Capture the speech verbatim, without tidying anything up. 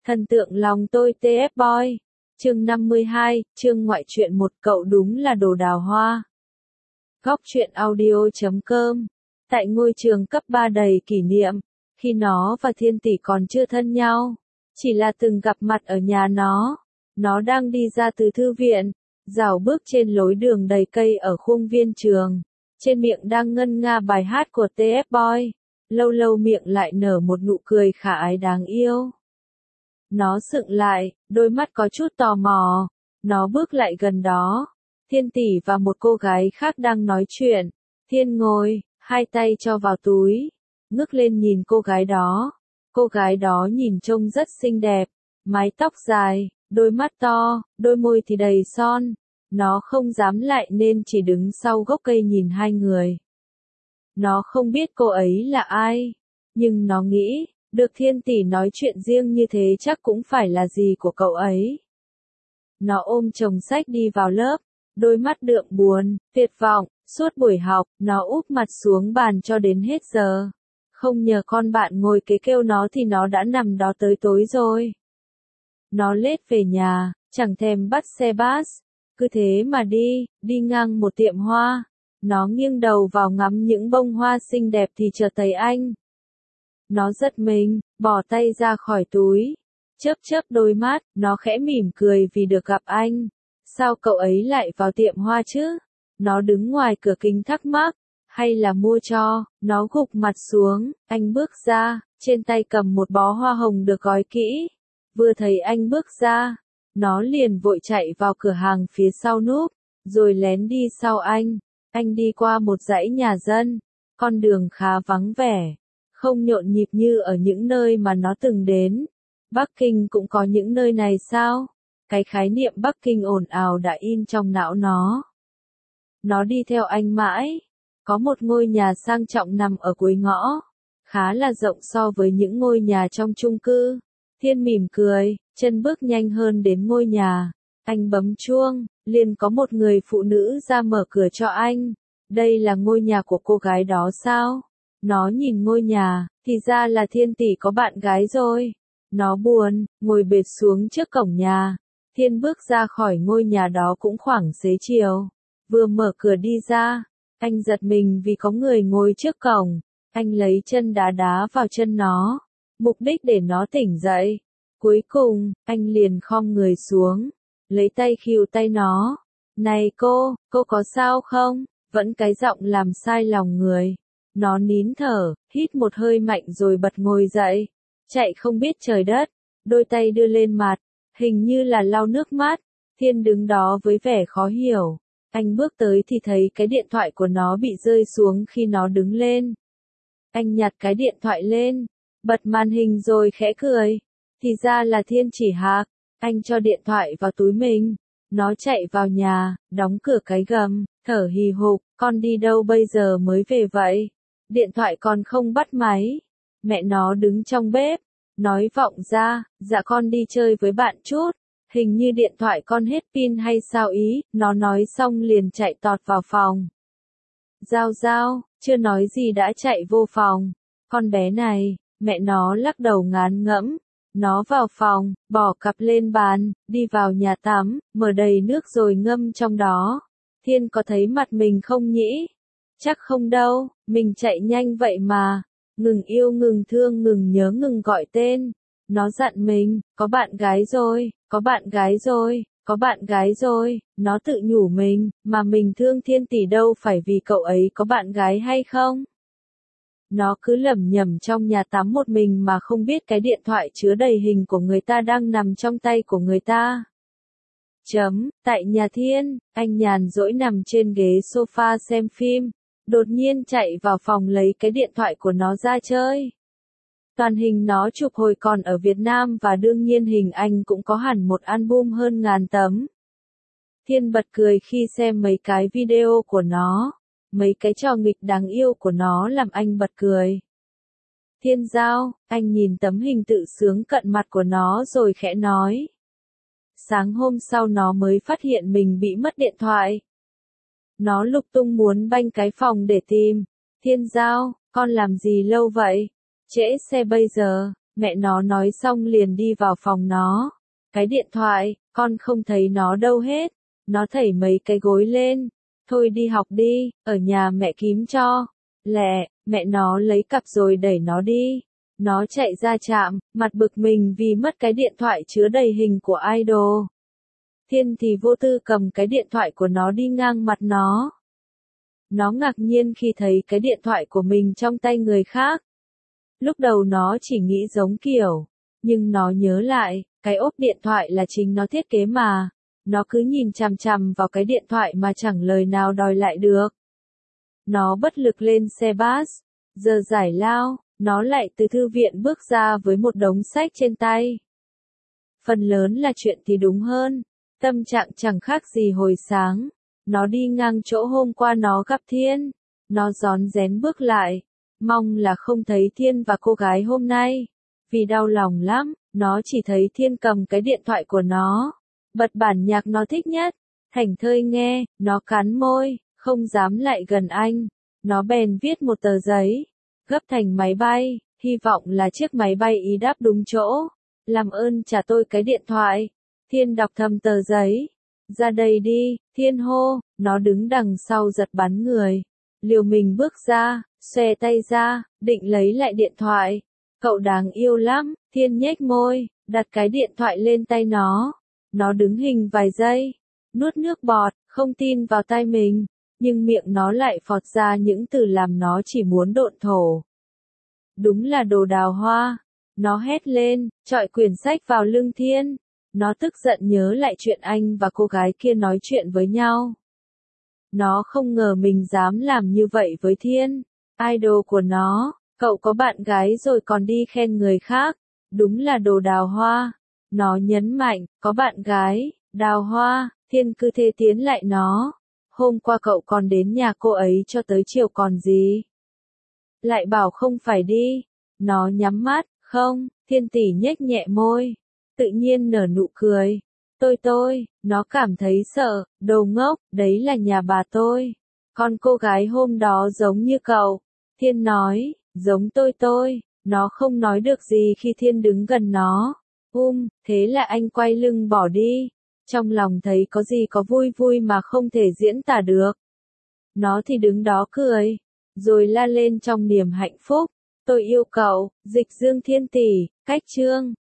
Thần tượng lòng tôi tê ép Boy. Chương năm mươi hai, chương ngoại truyện một cậu đúng là đồ đào hoa. Góc truyện audio chấm com. Tại ngôi trường cấp ba đầy kỷ niệm, khi nó và Thiên Tỷ còn chưa thân nhau, chỉ là từng gặp mặt ở nhà nó. Nó đang đi ra từ thư viện, dạo bước trên lối đường đầy cây ở khuôn viên trường. Trên miệng đang ngân nga bài hát của tê ép Boy, lâu lâu miệng lại nở một nụ cười khả ái đáng yêu. Nó sững lại, đôi mắt có chút tò mò. Nó bước lại gần đó. Thiên Tỷ và một cô gái khác đang nói chuyện. Thiên ngồi, hai tay cho vào túi, ngước lên nhìn cô gái đó. Cô gái đó nhìn trông rất xinh đẹp, mái tóc dài, đôi mắt to, đôi môi thì đầy son. Nó không dám lại nên chỉ đứng sau gốc cây nhìn hai người. Nó không biết cô ấy là ai, nhưng nó nghĩ, được Thiên Tỷ nói chuyện riêng như thế chắc cũng phải là gì của cậu ấy. Nó ôm chồng sách đi vào lớp, đôi mắt đượm buồn, tuyệt vọng. Suốt buổi học, nó úp mặt xuống bàn cho đến hết giờ. Không nhờ con bạn ngồi kế kêu nó thì nó đã nằm đó tới tối rồi. Nó lết về nhà, chẳng thèm bắt xe bus. Cứ thế mà đi, đi ngang một tiệm hoa. Nó nghiêng đầu vào ngắm những bông hoa xinh đẹp thì chợt thấy anh. Nó giật mình, bỏ tay ra khỏi túi. Chớp chớp đôi mắt, nó khẽ mỉm cười vì được gặp anh. Sao cậu ấy lại vào tiệm hoa chứ? Nó đứng ngoài cửa kính thắc mắc. Hay là mua cho? Nó gục mặt xuống, anh bước ra, trên tay cầm một bó hoa hồng được gói kỹ. Vừa thấy anh bước ra, nó liền vội chạy vào cửa hàng phía sau núp, rồi lén đi sau anh. Anh đi qua một dãy nhà dân, con đường khá vắng vẻ, không nhộn nhịp như ở những nơi mà nó từng đến. Bắc Kinh cũng có những nơi này sao? Cái khái niệm Bắc Kinh ồn ào đã in trong não nó. Nó đi theo anh mãi. Có một ngôi nhà sang trọng nằm ở cuối ngõ, khá là rộng so với những ngôi nhà trong chung cư. Thiên mỉm cười, chân bước nhanh hơn đến ngôi nhà. Anh bấm chuông, liền có một người phụ nữ ra mở cửa cho anh. Đây là ngôi nhà của cô gái đó sao? Nó nhìn ngôi nhà, thì ra là Thiên Tỷ có bạn gái rồi. Nó buồn, ngồi bệt xuống trước cổng nhà. Thiên bước ra khỏi ngôi nhà đó cũng khoảng xế chiều. Vừa mở cửa đi ra, anh giật mình vì có người ngồi trước cổng. Anh lấy chân đá đá vào chân nó, mục đích để nó tỉnh dậy. Cuối cùng, anh liền khom người xuống, lấy tay khìu tay nó. Này cô, cô có sao không? Vẫn cái giọng làm sai lòng người. Nó nín thở, hít một hơi mạnh rồi bật ngồi dậy. Chạy không biết trời đất, đôi tay đưa lên mặt, hình như là lau nước mắt. Thiên đứng đó với vẻ khó hiểu. Anh bước tới thì thấy cái điện thoại của nó bị rơi xuống khi nó đứng lên. Anh nhặt cái điện thoại lên, bật màn hình rồi khẽ cười. Thì ra là Thiên chỉ hạc. Anh cho điện thoại vào túi mình. Nó chạy vào nhà, đóng cửa cái gầm, thở hì hục. Con đi đâu bây giờ mới về vậy? Điện thoại còn không bắt máy. Mẹ nó đứng trong bếp, nói vọng ra, dạ con đi chơi với bạn chút. Hình như điện thoại con hết pin hay sao ý, nó nói xong liền chạy tọt vào phòng. Giao giao, chưa nói gì đã chạy vô phòng. Con bé này, mẹ nó lắc đầu ngán ngẫm. Nó vào phòng, bỏ cặp lên bàn, đi vào nhà tắm, mở đầy nước rồi ngâm trong đó. Thiên có thấy mặt mình không nhỉ? Chắc không đâu, mình chạy nhanh vậy mà. Ngừng yêu ngừng thương ngừng nhớ ngừng gọi tên. Nó dặn mình, có bạn gái rồi, có bạn gái rồi, có bạn gái rồi. Nó tự nhủ mình, mà mình thương Thiên Tỷ đâu phải vì cậu ấy có bạn gái hay không? Nó cứ lẩm nhẩm trong nhà tắm một mình mà không biết cái điện thoại chứa đầy hình của người ta đang nằm trong tay của người ta. Chấm, tại nhà Thiên, anh nhàn rỗi nằm trên ghế sofa xem phim. Đột nhiên chạy vào phòng lấy cái điện thoại của nó ra chơi. Toàn hình nó chụp hồi còn ở Việt Nam và đương nhiên hình anh cũng có hẳn một album hơn ngàn tấm. Thiên bật cười khi xem mấy cái video của nó. Mấy cái trò nghịch đáng yêu của nó làm anh bật cười. Thiên Giao, anh nhìn tấm hình tự sướng cận mặt của nó rồi khẽ nói. Sáng hôm sau nó mới phát hiện mình bị mất điện thoại. Nó lục tung muốn banh cái phòng để tìm. Thiên Giao, con làm gì lâu vậy? Trễ xe bây giờ, Mẹ nó nói xong liền đi vào phòng nó. Cái điện thoại, con không thấy nó đâu hết. Nó thảy mấy cái gối lên. Thôi đi học đi, ở nhà mẹ kím cho. Lẹ, mẹ nó lấy cặp rồi đẩy nó đi. Nó chạy ra trạm, mặt bực mình vì mất cái điện thoại chứa đầy hình của idol. Thiên thì vô tư cầm cái điện thoại của nó đi ngang mặt nó. Nó ngạc nhiên khi thấy cái điện thoại của mình trong tay người khác. Lúc đầu nó chỉ nghĩ giống kiểu, nhưng nó nhớ lại, cái ốp điện thoại là chính nó thiết kế mà. Nó cứ nhìn chằm chằm vào cái điện thoại mà chẳng lời nào đòi lại được. Nó bất lực lên xe bus. Giờ giải lao, nó lại từ thư viện bước ra với một đống sách trên tay. Phần lớn là chuyện thì đúng hơn. Tâm trạng chẳng khác gì hồi sáng. Nó đi ngang chỗ hôm qua nó gặp Thiên. Nó rón rén bước lại. Mong là không thấy Thiên và cô gái hôm nay. Vì đau lòng lắm, nó chỉ thấy Thiên cầm cái điện thoại của nó. Bật bản nhạc nó thích nhất. Thảnh thơi nghe, nó cắn môi, không dám lại gần anh. Nó bèn viết một tờ giấy. Gấp thành máy bay, hy vọng là chiếc máy bay ý đáp đúng chỗ. Làm ơn trả tôi cái điện thoại. Thiên đọc thầm tờ giấy. Ra đây đi, Thiên hô, nó đứng đằng sau giật bắn người. Liều mình bước ra, xòe tay ra, định lấy lại điện thoại. Cậu đáng yêu lắm, Thiên nhếch môi, đặt cái điện thoại lên tay nó. Nó đứng hình vài giây, nuốt nước bọt, không tin vào tai mình, nhưng miệng nó lại phọt ra những từ làm nó chỉ muốn độn thổ. Đúng là đồ đào hoa. Nó hét lên, chọi quyển sách vào lưng Thiên. Nó tức giận nhớ lại chuyện anh và cô gái kia nói chuyện với nhau. Nó không ngờ mình dám làm như vậy với Thiên, idol của nó. Cậu có bạn gái rồi còn đi khen người khác. Đúng là đồ đào hoa. Nó nhấn mạnh, có bạn gái, đào hoa. Thiên cứ thế tiến lại nó. Hôm qua cậu còn đến nhà cô ấy cho tới chiều còn gì. Lại bảo không phải đi. Nó nhắm mắt, không. Thiên tỷ nhếch nhẹ môi. Tự nhiên nở nụ cười. Tôi tôi, nó cảm thấy sợ, đồ ngốc, đấy là nhà bà tôi. Con cô gái hôm đó giống như cậu. Thiên nói, giống tôi tôi. Nó không nói được gì khi Thiên đứng gần nó. Um, thế là anh quay lưng bỏ đi. Trong lòng thấy có gì có vui vui mà không thể diễn tả được. Nó thì đứng đó cười. Rồi la lên trong niềm hạnh phúc. Tôi yêu cậu, Dịch Dương Thiên tỷ, cách chương.